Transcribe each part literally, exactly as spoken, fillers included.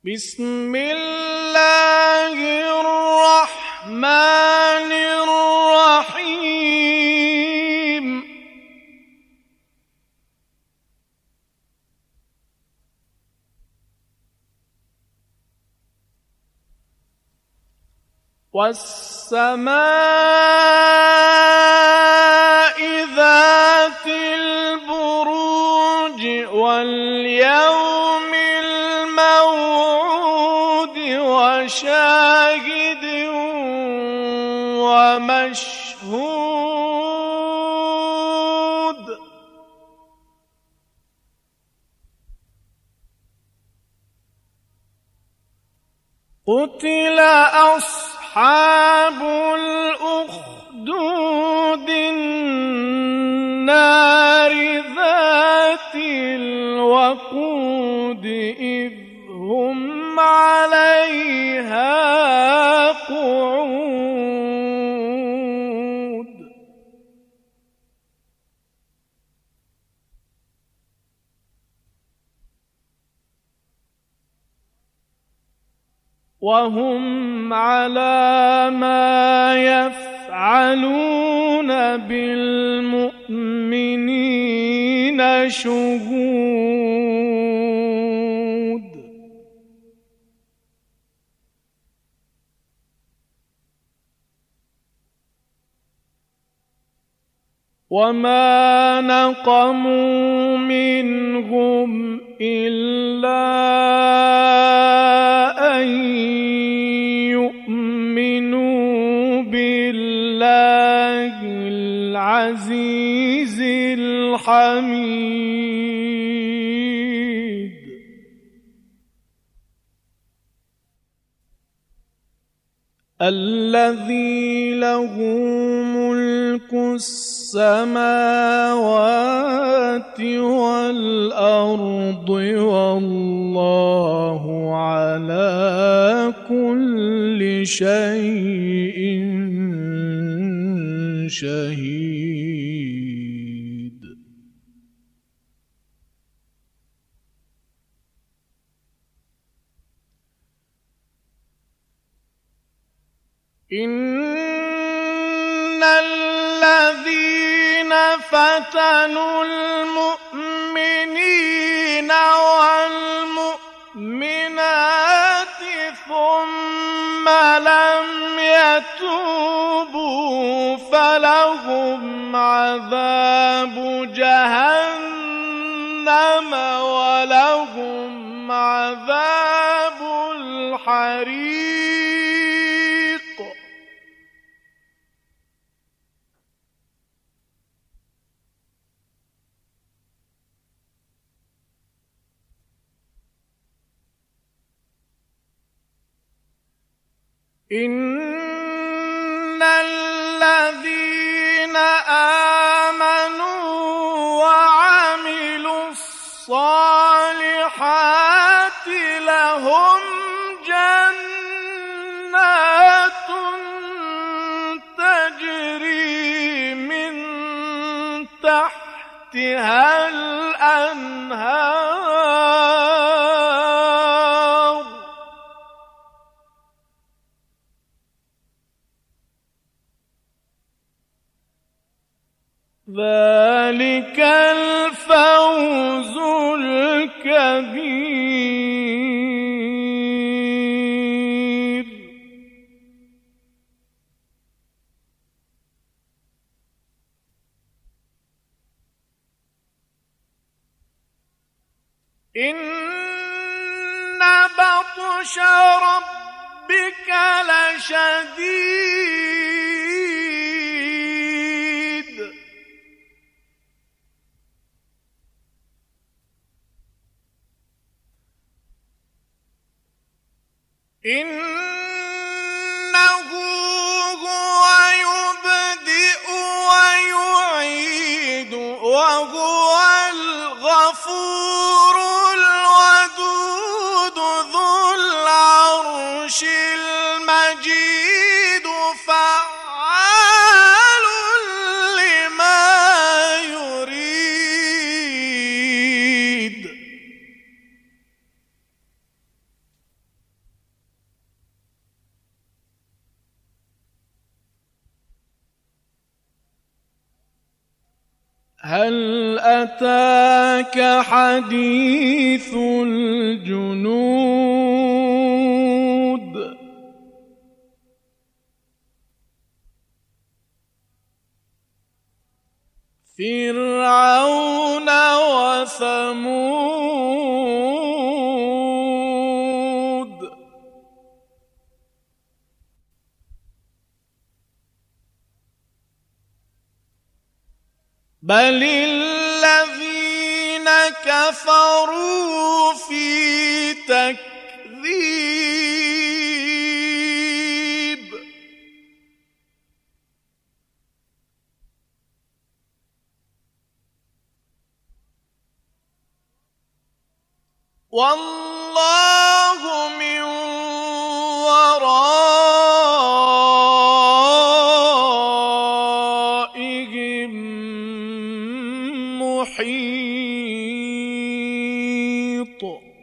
بسم الله الرحمن الرحيم والسماء ذات البروج واليوم الموعود وشاهد ومشهود قتل أصحاب الأخدود النار ذات الوقود إذ هم عليها قعود وهم على ما يفعلون بالمؤمنين شهود وما نقموا منهم إلا أن يؤمنوا بالله العزيز الحميد الذي له ملك السماوات والأرض والله على كل شيء شهيد إن الذين فتنوا المؤمنين والمؤمنات ثم لم يتوبوا فلهم عذاب جهنم ولهم عذاب الحريق إن الذين آمنوا وعملوا الصالحات لهم جنات تجري من تحتها الأنهار ذلك الفوز الكبير إن بطش ربك لشديد إنه هو يبدئ ويعيد وهو الغفور الودود ذو العرش المجيد فعال لما يريد هل أتاك حديث الجنود فرعون وثمود بل الذين كفروا في تكذيب والله من ورائهم محيط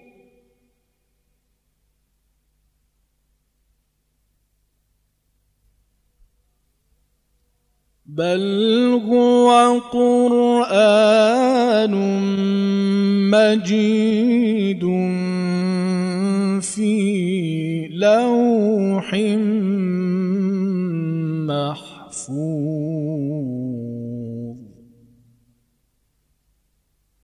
بل هو قرآن مجيد في لوح